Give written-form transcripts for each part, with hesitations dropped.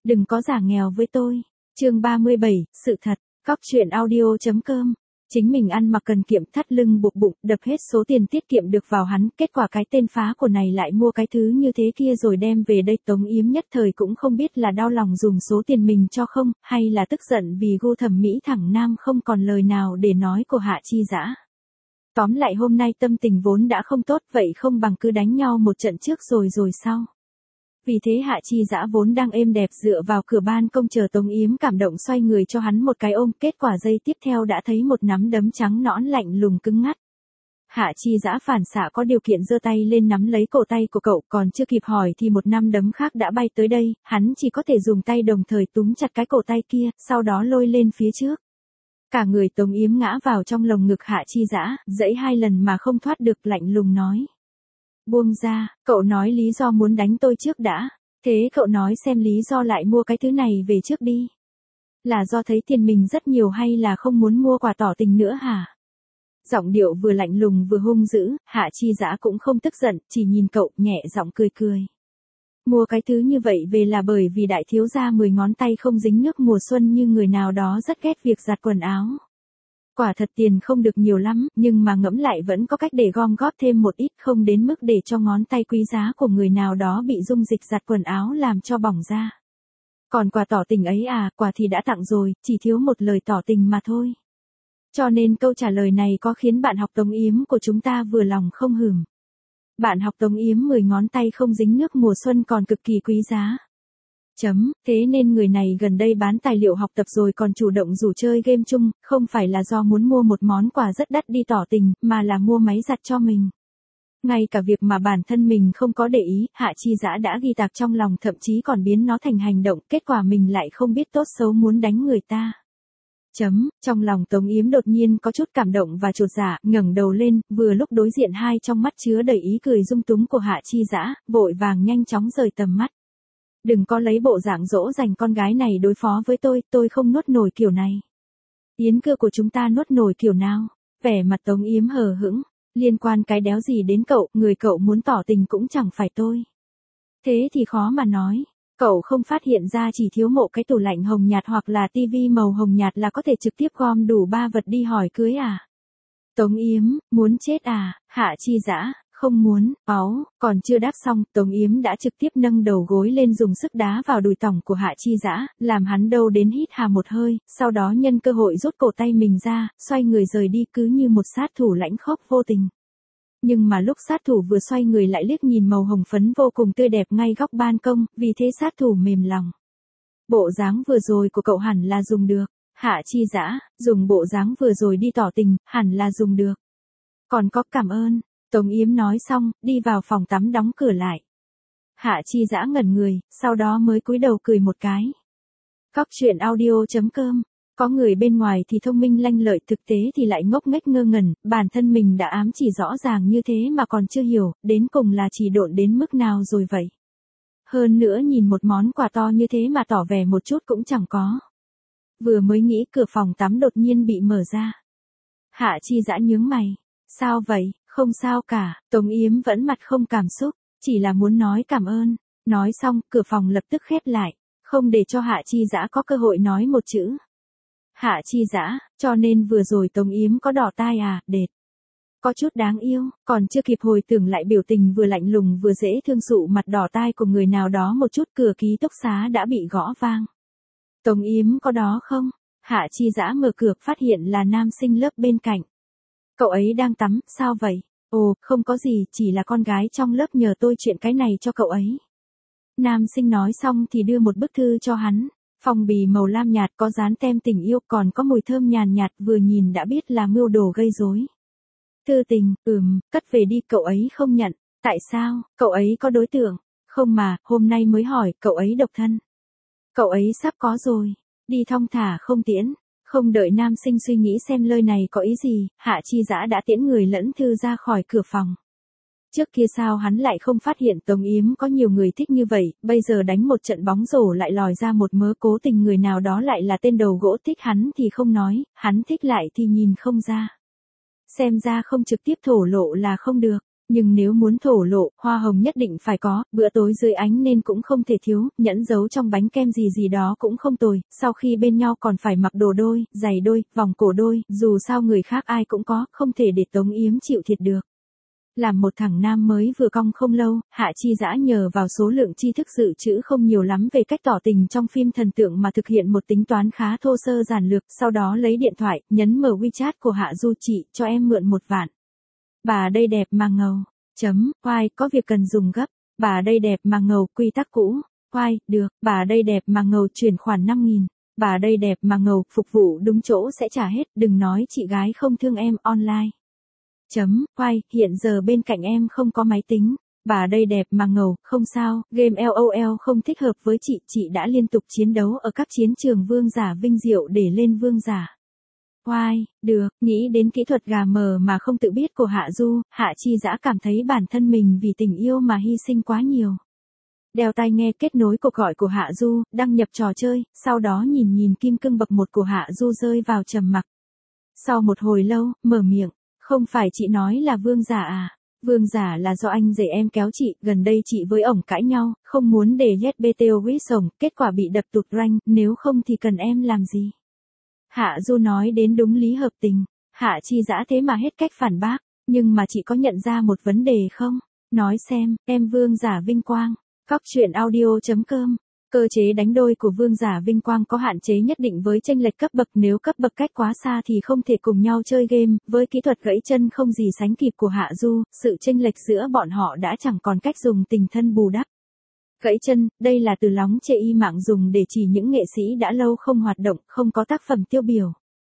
Đừng có giả nghèo với tôi. Chương 37, sự thật. Cóc truyện audio.com. Chính mình ăn mặc cần kiệm, thắt lưng buộc bụng, đập hết số tiền tiết kiệm được vào hắn, kết quả cái tên phá của này lại mua cái thứ như thế kia rồi đem về đây. Tống Yếm nhất thời cũng không biết là đau lòng dùng số tiền mình cho không, hay là tức giận vì gu thẩm mỹ thẳng nam không còn lời nào để nói của Hạ Chi Dã. Tóm lại hôm nay tâm tình vốn đã không tốt, vậy không bằng cứ đánh nhau một trận trước rồi sau. Vì thế Hạ Chi Dã vốn đang êm đẹp dựa vào cửa ban công chờ Tống Yếm cảm động xoay người cho hắn một cái ôm, kết quả giây tiếp theo đã thấy một nắm đấm trắng nõn lạnh lùng cứng ngắt. Hạ Chi Dã phản xạ có điều kiện giơ tay lên nắm lấy cổ tay của cậu, còn chưa kịp hỏi thì một nắm đấm khác đã bay tới đây, hắn chỉ có thể dùng tay đồng thời túm chặt cái cổ tay kia, sau đó lôi lên phía trước. Cả người Tống Yếm ngã vào trong lồng ngực Hạ Chi Dã, giãy 2 lần mà không thoát được, lạnh lùng nói. Buông ra, cậu nói lý do muốn đánh tôi trước đã. Thế cậu nói xem lý do lại mua cái thứ này về trước đi. Là do thấy tiền mình rất nhiều hay là không muốn mua quà tỏ tình nữa hả? Giọng điệu vừa lạnh lùng vừa hung dữ, Hạ Chi Dã cũng không tức giận, chỉ nhìn cậu nhẹ giọng cười. Mua cái thứ như vậy về là bởi vì đại thiếu gia 10 ngón tay không dính nước mùa xuân như người nào đó rất ghét việc giặt quần áo. Quả thật tiền không được nhiều lắm, nhưng mà ngẫm lại vẫn có cách để gom góp thêm một ít, không đến mức để cho ngón tay quý giá của người nào đó bị dung dịch giặt quần áo làm cho bỏng ra. Còn quà tỏ tình ấy à, quà thì đã tặng rồi, chỉ thiếu một lời tỏ tình mà thôi. Cho nên câu trả lời này có khiến bạn học Tống Yếm của chúng ta vừa lòng không hửm. Bạn học Tống Yếm 10 ngón tay không dính nước mùa xuân còn cực kỳ quý giá. Thế nên người này gần đây bán tài liệu học tập rồi còn chủ động rủ chơi game chung, không phải là do muốn mua một món quà rất đắt đi tỏ tình, mà là mua máy giặt cho mình. Ngay cả việc mà bản thân mình không có để ý, Hạ Chi Dã đã ghi tạc trong lòng, thậm chí còn biến nó thành hành động, kết quả mình lại không biết tốt xấu muốn đánh người ta. Trong lòng Tống Yếm đột nhiên có chút cảm động và chột dạ, ngẩng đầu lên, vừa lúc đối diện hai trong mắt chứa đầy ý cười dung túng của Hạ Chi Dã, vội vàng nhanh chóng rời tầm mắt. Đừng có lấy bộ dạng dỗ dành con gái này đối phó với tôi không nuốt nổi kiểu này. Yến cưa của chúng ta nuốt nổi kiểu nào? Vẻ mặt Tống Yếm hờ hững, liên quan cái đéo gì đến cậu, người cậu muốn tỏ tình cũng chẳng phải tôi. Thế thì khó mà nói, cậu không phát hiện ra chỉ thiếu mộ cái tủ lạnh hồng nhạt hoặc là tivi màu hồng nhạt là có thể trực tiếp gom đủ 3 vật đi hỏi cưới à? Tống Yếm, muốn chết à? Hạ Chi Dã, không muốn, còn chưa đáp xong, Tống Yếm đã trực tiếp nâng đầu gối lên dùng sức đá vào đùi tỏng của Hạ Chi Dã, làm hắn đâu đến hít hà một hơi, sau đó nhân cơ hội rút cổ tay mình ra, xoay người rời đi cứ như một sát thủ lãnh khốc vô tình. Nhưng mà lúc sát thủ vừa xoay người lại liếc nhìn màu hồng phấn vô cùng tươi đẹp ngay góc ban công, vì thế sát thủ mềm lòng. Bộ dáng vừa rồi của cậu hẳn là dùng được. Hạ Chi Dã, dùng bộ dáng vừa rồi đi tỏ tình, hẳn là dùng được. Còn có cảm ơn. Tống Yếm nói xong, đi vào phòng tắm đóng cửa lại. Hạ Chi Dã ngẩn người, sau đó mới cúi đầu cười một cái. Cóc truyện audio.com. Có người bên ngoài thì thông minh lanh lợi, thực tế thì lại ngốc nghếch ngơ ngẩn, bản thân mình đã ám chỉ rõ ràng như thế mà còn chưa hiểu, đến cùng là chỉ độn đến mức nào rồi vậy. Hơn nữa nhìn một món quà to như thế mà tỏ vẻ một chút cũng chẳng có. Vừa mới nghĩ cửa phòng tắm đột nhiên bị mở ra. Hạ Chi Dã nhướng mày. Sao vậy? Không sao cả, Tống Yếm vẫn mặt không cảm xúc, chỉ là muốn nói cảm ơn. Nói xong, cửa phòng lập tức khép lại, không để cho Hạ Chi Dã có cơ hội nói một chữ. Hạ Chi Dã, cho nên vừa rồi Tống Yếm có đỏ tai à, đệt. Có chút đáng yêu, còn chưa kịp hồi tưởng lại biểu tình vừa lạnh lùng vừa dễ thương sụ mặt đỏ tai của người nào đó một chút, cửa ký túc xá đã bị gõ vang. Tống Yếm có đó không? Hạ Chi Dã mở cửa phát hiện là nam sinh lớp bên cạnh. Cậu ấy đang tắm, sao vậy? Ồ, không có gì, chỉ là con gái trong lớp nhờ tôi chuyện cái này cho cậu ấy. Nam sinh nói xong thì đưa một bức thư cho hắn. Phong bì màu lam nhạt có dán tem tình yêu, còn có mùi thơm nhàn nhạt, vừa nhìn đã biết là mưu đồ gây rối. Thư tình, cất về đi, cậu ấy không nhận. Tại sao? Cậu ấy có đối tượng? Không mà, hôm nay mới hỏi, cậu ấy độc thân. Cậu ấy sắp có rồi. Đi thong thả không tiễn. Không đợi nam sinh suy nghĩ xem lời này có ý gì, Hạ Chi Dã đã tiễn người lẫn thư ra khỏi cửa phòng. Trước kia sao hắn lại không phát hiện Tống Yếm có nhiều người thích như vậy, bây giờ đánh một trận bóng rổ lại lòi ra một mớ cố tình người nào đó lại là tên đầu gỗ, thích hắn thì không nói, hắn thích lại thì nhìn không ra. Xem ra không trực tiếp thổ lộ là không được. Nhưng nếu muốn thổ lộ, hoa hồng nhất định phải có, bữa tối dưới ánh nên cũng không thể thiếu, nhẫn giấu trong bánh kem gì gì đó cũng không tồi, sau khi bên nhau còn phải mặc đồ đôi, giày đôi, vòng cổ đôi, dù sao người khác ai cũng có, không thể để Tống Yếm chịu thiệt được. Làm một thằng nam mới vừa cong không lâu, Hạ Chi Dã nhờ vào số lượng tri thức dự trữ không nhiều lắm về cách tỏ tình trong phim thần tượng mà thực hiện một tính toán khá thô sơ giản lược, sau đó lấy điện thoại, nhấn mở WeChat của Hạ Du, chị, cho em mượn 1 vạn. Bà đây đẹp mà ngầu. Oai, có việc cần dùng gấp. Bà đây đẹp mà ngầu, quy tắc cũ. Oai, được, bà đây đẹp mà ngầu, chuyển khoản 5.000. Bà đây đẹp mà ngầu, phục vụ đúng chỗ sẽ trả hết, đừng nói chị gái không thương em online. Oai, hiện giờ bên cạnh em không có máy tính. Bà đây đẹp mà ngầu, không sao, game LOL không thích hợp với chị đã liên tục chiến đấu ở các chiến trường vương giả vinh diệu để lên vương giả. Oai, được, nghĩ đến kỹ thuật gà mờ mà không tự biết của Hạ Du, Hạ Chi Dã cảm thấy bản thân mình vì tình yêu mà hy sinh quá nhiều. Đeo tai nghe kết nối cuộc gọi của Hạ Du, đăng nhập trò chơi, sau đó nhìn kim cương bậc 1 của Hạ Du rơi vào trầm mặc. Sau một hồi lâu, mở miệng, không phải chị nói là vương giả à? Vương giả là do anh rể em kéo chị, gần đây chị với ổng cãi nhau, không muốn để ZBTO quý sổng, kết quả bị đập tụt rank, nếu không thì cần em làm gì? Hạ Du nói đến đúng lý hợp tình, Hạ Chi Dã thế mà hết cách phản bác, nhưng mà chị có nhận ra một vấn đề không? Nói xem, em vương giả vinh quang. Cóc truyện audio.com. Cơ chế đánh đôi của vương giả vinh quang có hạn chế nhất định với chênh lệch cấp bậc, nếu cấp bậc cách quá xa thì không thể cùng nhau chơi game, với kỹ thuật gãy chân không gì sánh kịp của Hạ Du, sự chênh lệch giữa bọn họ đã chẳng còn cách dùng tình thân bù đắp. Gãy chân, đây là từ lóng chê y mạng dùng để chỉ những nghệ sĩ đã lâu không hoạt động, không có tác phẩm tiêu biểu.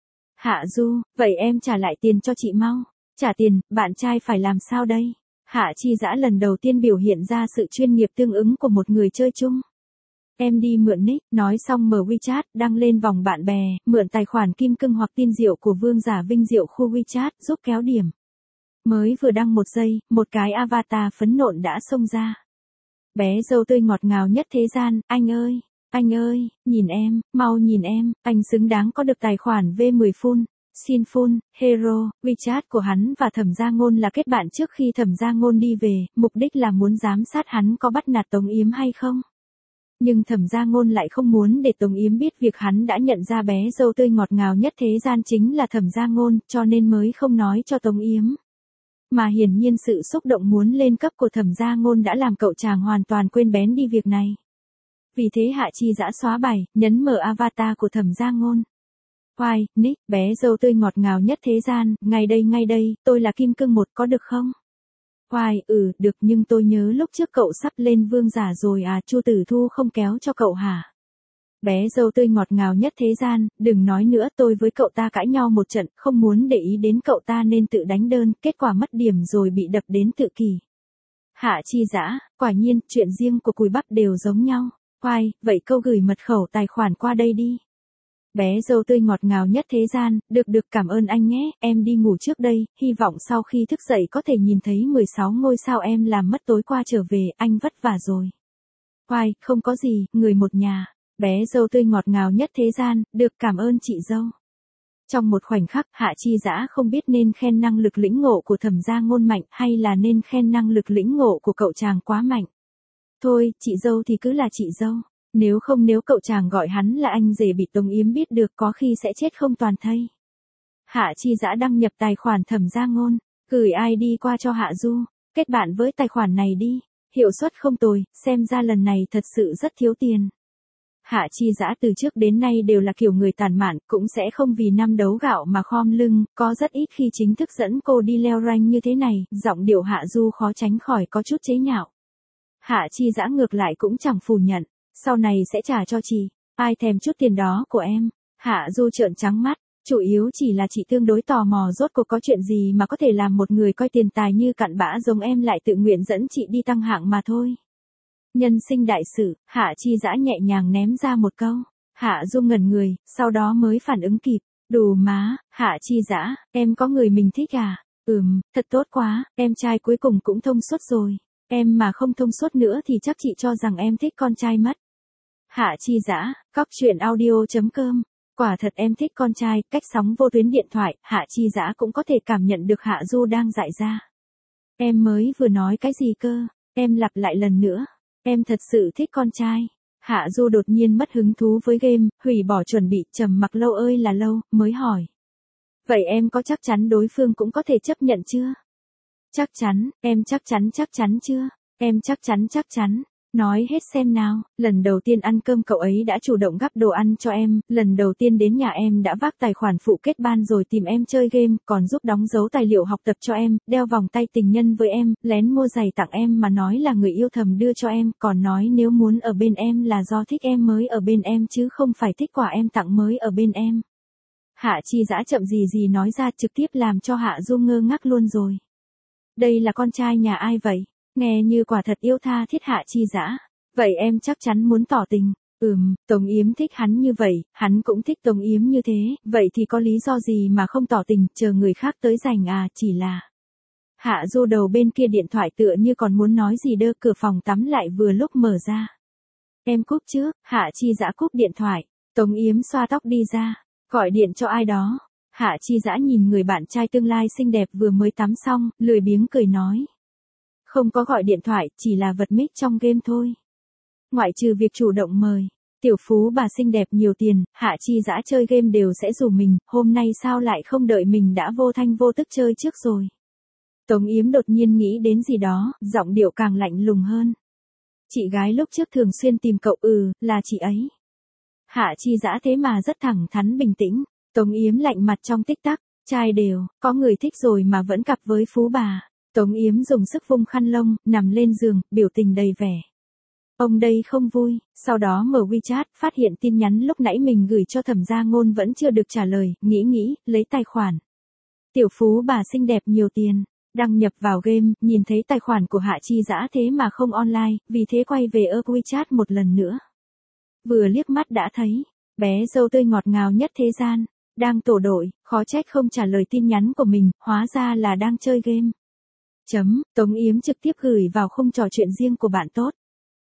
Hạ Du, vậy em trả lại tiền cho chị mau. Trả tiền, bạn trai phải làm sao đây? Hạ Chi Dã lần đầu tiên biểu hiện ra sự chuyên nghiệp tương ứng của một người chơi chung. Em đi mượn nick, nói xong mở WeChat, đăng lên vòng bạn bè, mượn tài khoản kim cương hoặc tin diệu của vương giả vinh diệu khu WeChat, giúp kéo điểm. Mới vừa đăng 1 giây, một cái avatar phấn nộn đã xông ra. Bé dâu tươi ngọt ngào nhất thế gian, anh ơi, nhìn em, mau nhìn em, anh xứng đáng có được tài khoản V10 full. Xin full, hero, WeChat của hắn và Thẩm Gia Ngôn là kết bạn trước khi Thẩm Gia Ngôn đi về, mục đích là muốn giám sát hắn có bắt nạt Tống Yếm hay không. Nhưng Thẩm Gia Ngôn lại không muốn để Tống Yếm biết việc hắn đã nhận ra bé dâu tươi ngọt ngào nhất thế gian chính là Thẩm Gia Ngôn, cho nên mới không nói cho Tống Yếm. Mà hiển nhiên sự xúc động muốn lên cấp của Thẩm Gia Ngôn đã làm cậu chàng hoàn toàn quên bén đi việc này. Vì thế Hạ Chi Dã xóa bài, nhấn mở avatar của Thẩm Gia Ngôn. Oai, nick, bé dâu tươi ngọt ngào nhất thế gian, ngay đây, tôi là kim cương 1 có được không? Oai, được, nhưng tôi nhớ lúc trước cậu sắp lên vương giả rồi à, Chu Tử Thu không kéo cho cậu hả? Bé dâu tươi ngọt ngào nhất thế gian, đừng nói nữa, tôi với cậu ta cãi nhau một trận, không muốn để ý đến cậu ta nên tự đánh đơn, kết quả mất điểm rồi bị đập đến tự kỷ. Hạ Chi Dã, quả nhiên, chuyện riêng của cùi bắp đều giống nhau. Oai, vậy câu gửi mật khẩu tài khoản qua đây đi. Bé dâu tươi ngọt ngào nhất thế gian, được cảm ơn anh nhé, em đi ngủ trước đây, hy vọng sau khi thức dậy có thể nhìn thấy 16 ngôi sao em làm mất tối qua trở về, anh vất vả rồi. Oai, không có gì, người một nhà. Bé dâu tươi ngọt ngào nhất thế gian, được cảm ơn chị dâu. Trong một khoảnh khắc, Hạ Chi Dã không biết nên khen năng lực lĩnh ngộ của Thẩm Gia Ngôn mạnh hay là nên khen năng lực lĩnh ngộ của cậu chàng quá mạnh. Thôi, chị dâu thì cứ là chị dâu. Nếu cậu chàng gọi hắn là anh rể bị Tống Yếm biết được có khi sẽ chết không toàn thây. Hạ Chi Dã đăng nhập tài khoản Thẩm Gia Ngôn, gửi ID qua cho Hạ Du, kết bạn với tài khoản này đi, hiệu suất không tồi, xem ra lần này thật sự rất thiếu tiền. Hạ Chi Dã từ trước đến nay đều là kiểu người tàn mạn, cũng sẽ không vì năm đấu gạo mà khom lưng, có rất ít khi chính thức dẫn cô đi leo rank như thế này, giọng điệu Hạ Du khó tránh khỏi có chút chế nhạo. Hạ Chi Dã ngược lại cũng chẳng phủ nhận, sau này sẽ trả cho chị, ai thèm chút tiền đó của em. Hạ Du trợn trắng mắt, chủ yếu chỉ là chị tương đối tò mò rốt cuộc có chuyện gì mà có thể làm một người coi tiền tài như cặn bã giống em lại tự nguyện dẫn chị đi tăng hạng mà thôi. Nhân sinh đại sự, Hạ Chi Dã nhẹ nhàng ném ra một câu. Hạ Du ngẩn người, sau đó mới phản ứng kịp. Đù má, Hạ Chi Dã, em có người mình thích à? Thật tốt quá, em trai cuối cùng cũng thông suốt rồi. Em mà không thông suốt nữa thì chắc chị cho rằng em thích con trai mất. Hạ Chi Dã, cóc truyện audio.com. Quả thật em thích con trai, cách sóng vô tuyến điện thoại, Hạ Chi Dã cũng có thể cảm nhận được Hạ Du đang dại ra. Em mới vừa nói cái gì cơ? Em lặp lại lần nữa. Em thật sự thích con trai. Hạ Du đột nhiên mất hứng thú với game, hủy bỏ chuẩn bị, trầm mặc lâu ơi là lâu, mới hỏi. Vậy em có chắc chắn đối phương cũng có thể chấp nhận chưa? Chắc chắn, em chắc chắn chưa? Em chắc chắn. Nói hết xem nào, lần đầu tiên ăn cơm cậu ấy đã chủ động gắp đồ ăn cho em, lần đầu tiên đến nhà em đã vác tài khoản phụ kết ban rồi tìm em chơi game, còn giúp đóng dấu tài liệu học tập cho em, đeo vòng tay tình nhân với em, lén mua giày tặng em mà nói là người yêu thầm đưa cho em, còn nói nếu muốn ở bên em là do thích em mới ở bên em chứ không phải thích quà em tặng mới ở bên em. Hạ Chi Dã chậm gì nói ra trực tiếp làm cho Hạ Du ngơ ngác luôn rồi. Đây là con trai nhà ai vậy? Nghe như quả thật yêu tha thiết Hạ Chi Dã. Vậy em chắc chắn muốn tỏ tình. Tống Yếm thích hắn như vậy, hắn cũng thích Tống Yếm như thế, vậy thì có lý do gì mà không tỏ tình, chờ người khác tới giành à, chỉ là. Hạ Du đầu bên kia điện thoại tựa như còn muốn nói gì đơ, cửa phòng tắm lại vừa lúc mở ra. Em cúp trước, Hạ Chi Dã cúp điện thoại, Tống Yếm xoa tóc đi ra, gọi điện cho ai đó. Hạ Chi Dã nhìn người bạn trai tương lai xinh đẹp vừa mới tắm xong, lười biếng cười nói. Không có gọi điện thoại, chỉ là vật mic trong game thôi. Ngoại trừ việc chủ động mời, tiểu phú bà xinh đẹp nhiều tiền, Hạ Chi Dã chơi game đều sẽ rủ mình, hôm nay sao lại không đợi mình đã vô thanh vô tức chơi trước rồi. Tống Yếm đột nhiên nghĩ đến gì đó, giọng điệu càng lạnh lùng hơn. Chị gái lúc trước thường xuyên tìm cậu, là chị ấy. Hạ Chi Dã thế mà rất thẳng thắn bình tĩnh, Tống Yếm lạnh mặt trong tích tắc, trai đều, có người thích rồi mà vẫn cặp với phú bà. Tống Yếm dùng sức vung khăn lông, nằm lên giường, biểu tình đầy vẻ. Ông đây không vui, sau đó mở WeChat, phát hiện tin nhắn lúc nãy mình gửi cho Thẩm Gia Ngôn vẫn chưa được trả lời, nghĩ, lấy tài khoản. Tiểu phú bà xinh đẹp nhiều tiền, đăng nhập vào game, nhìn thấy tài khoản của Hạ Chi Dã thế mà không online, vì thế quay về WeChat một lần nữa. Vừa liếc mắt đã thấy, bé dâu tươi ngọt ngào nhất thế gian, đang tổ đội, khó trách không trả lời tin nhắn của mình, hóa ra là đang chơi game. Tống Yếm trực tiếp gửi vào khung trò chuyện riêng của bạn tốt.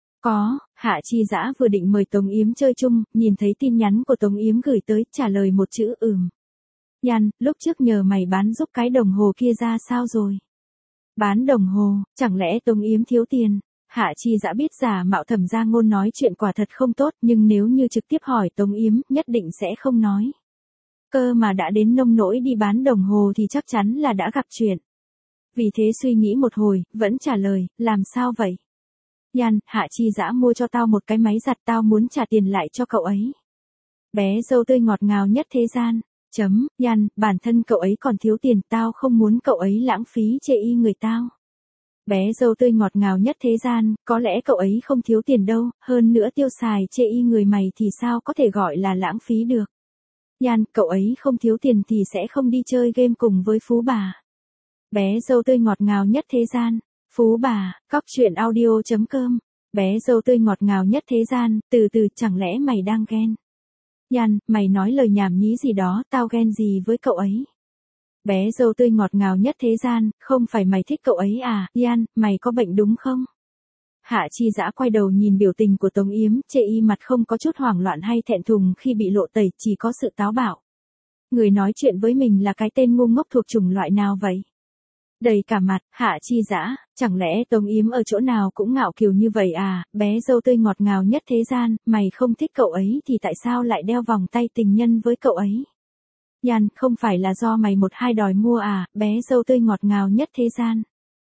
Hạ Chi Dã vừa định mời Tống Yếm chơi chung, nhìn thấy tin nhắn của Tống Yếm gửi tới, trả lời một chữ Nhăn, lúc trước nhờ mày bán giúp cái đồng hồ kia ra sao rồi? Bán đồng hồ, chẳng lẽ Tống Yếm thiếu tiền? Hạ Chi Dã biết giả mạo Thẩm Gia Ngôn nói chuyện quả thật không tốt, nhưng nếu như trực tiếp hỏi Tống Yếm, nhất định sẽ không nói. Cơ mà đã đến nông nỗi đi bán đồng hồ thì chắc chắn là đã gặp chuyện. Vì thế suy nghĩ một hồi, vẫn trả lời, làm sao vậy? Hạ Chi Dã mua cho tao một cái máy giặt, tao muốn trả tiền lại cho cậu ấy. Bé dâu tươi ngọt ngào nhất thế gian. Bản thân cậu ấy còn thiếu tiền, tao không muốn cậu ấy lãng phí chê y người tao. Bé dâu tươi ngọt ngào nhất thế gian, có lẽ cậu ấy không thiếu tiền đâu, hơn nữa tiêu xài chê y người mày thì sao có thể gọi là lãng phí được. Cậu ấy không thiếu tiền thì sẽ không đi chơi game cùng với phú bà. Bé dâu tươi ngọt ngào nhất thế gian, phú bà, coctruyện.audio.com. Bé dâu tươi ngọt ngào nhất thế gian, từ chẳng lẽ mày đang ghen? Mày nói lời nhảm nhí gì đó, tao ghen gì với cậu ấy? Bé dâu tươi ngọt ngào nhất thế gian, không phải mày thích cậu ấy à? Mày có bệnh đúng không? Hạ Chi Dã quay đầu nhìn biểu tình của Tống Yếm, chê y mặt không có chút hoảng loạn hay thẹn thùng khi bị lộ tẩy, chỉ có sự táo bạo. Người nói chuyện với mình là cái tên ngu ngốc thuộc chủng loại nào vậy? Đầy cả mặt, Hạ Chi Dã, chẳng lẽ Tống Yếm ở chỗ nào cũng ngạo kiều như vậy à? Bé dâu tươi ngọt ngào nhất thế gian, mày không thích cậu ấy thì tại sao lại đeo vòng tay tình nhân với cậu ấy? Không phải là do mày một hai đòi mua à? Bé dâu tươi ngọt ngào nhất thế gian.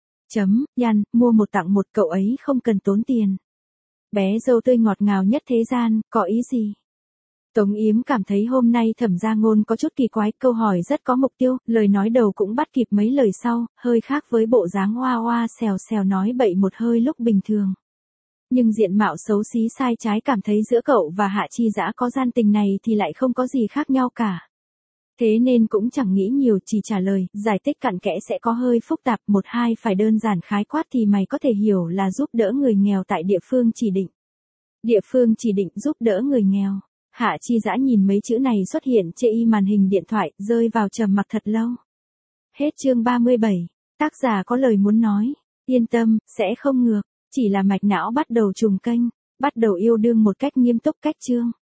Mua một tặng một, cậu ấy không cần tốn tiền. Bé dâu tươi ngọt ngào nhất thế gian, có ý gì? Tống Yếm cảm thấy hôm nay Thẩm Gia Ngôn có chút kỳ quái, câu hỏi rất có mục tiêu, lời nói đầu cũng bắt kịp mấy lời sau, hơi khác với bộ dáng oa oa xèo xèo nói bậy một hơi lúc bình thường. Nhưng diện mạo xấu xí sai trái cảm thấy giữa cậu và Hạ Chi Dã có gian tình này thì lại không có gì khác nhau cả. Thế nên cũng chẳng nghĩ nhiều, chỉ trả lời, giải thích cặn kẽ sẽ có hơi phức tạp, một hai phải đơn giản khái quát thì mày có thể hiểu là giúp đỡ người nghèo tại địa phương chỉ định. Địa phương chỉ định giúp đỡ người nghèo. Hạ Chi Dã nhìn mấy chữ này xuất hiện trên màn hình điện thoại, rơi vào trầm mặc thật lâu. Hết chương 37, tác giả có lời muốn nói, yên tâm, sẽ không ngược, chỉ là mạch não bắt đầu trùng kênh, bắt đầu yêu đương một cách nghiêm túc cách chương.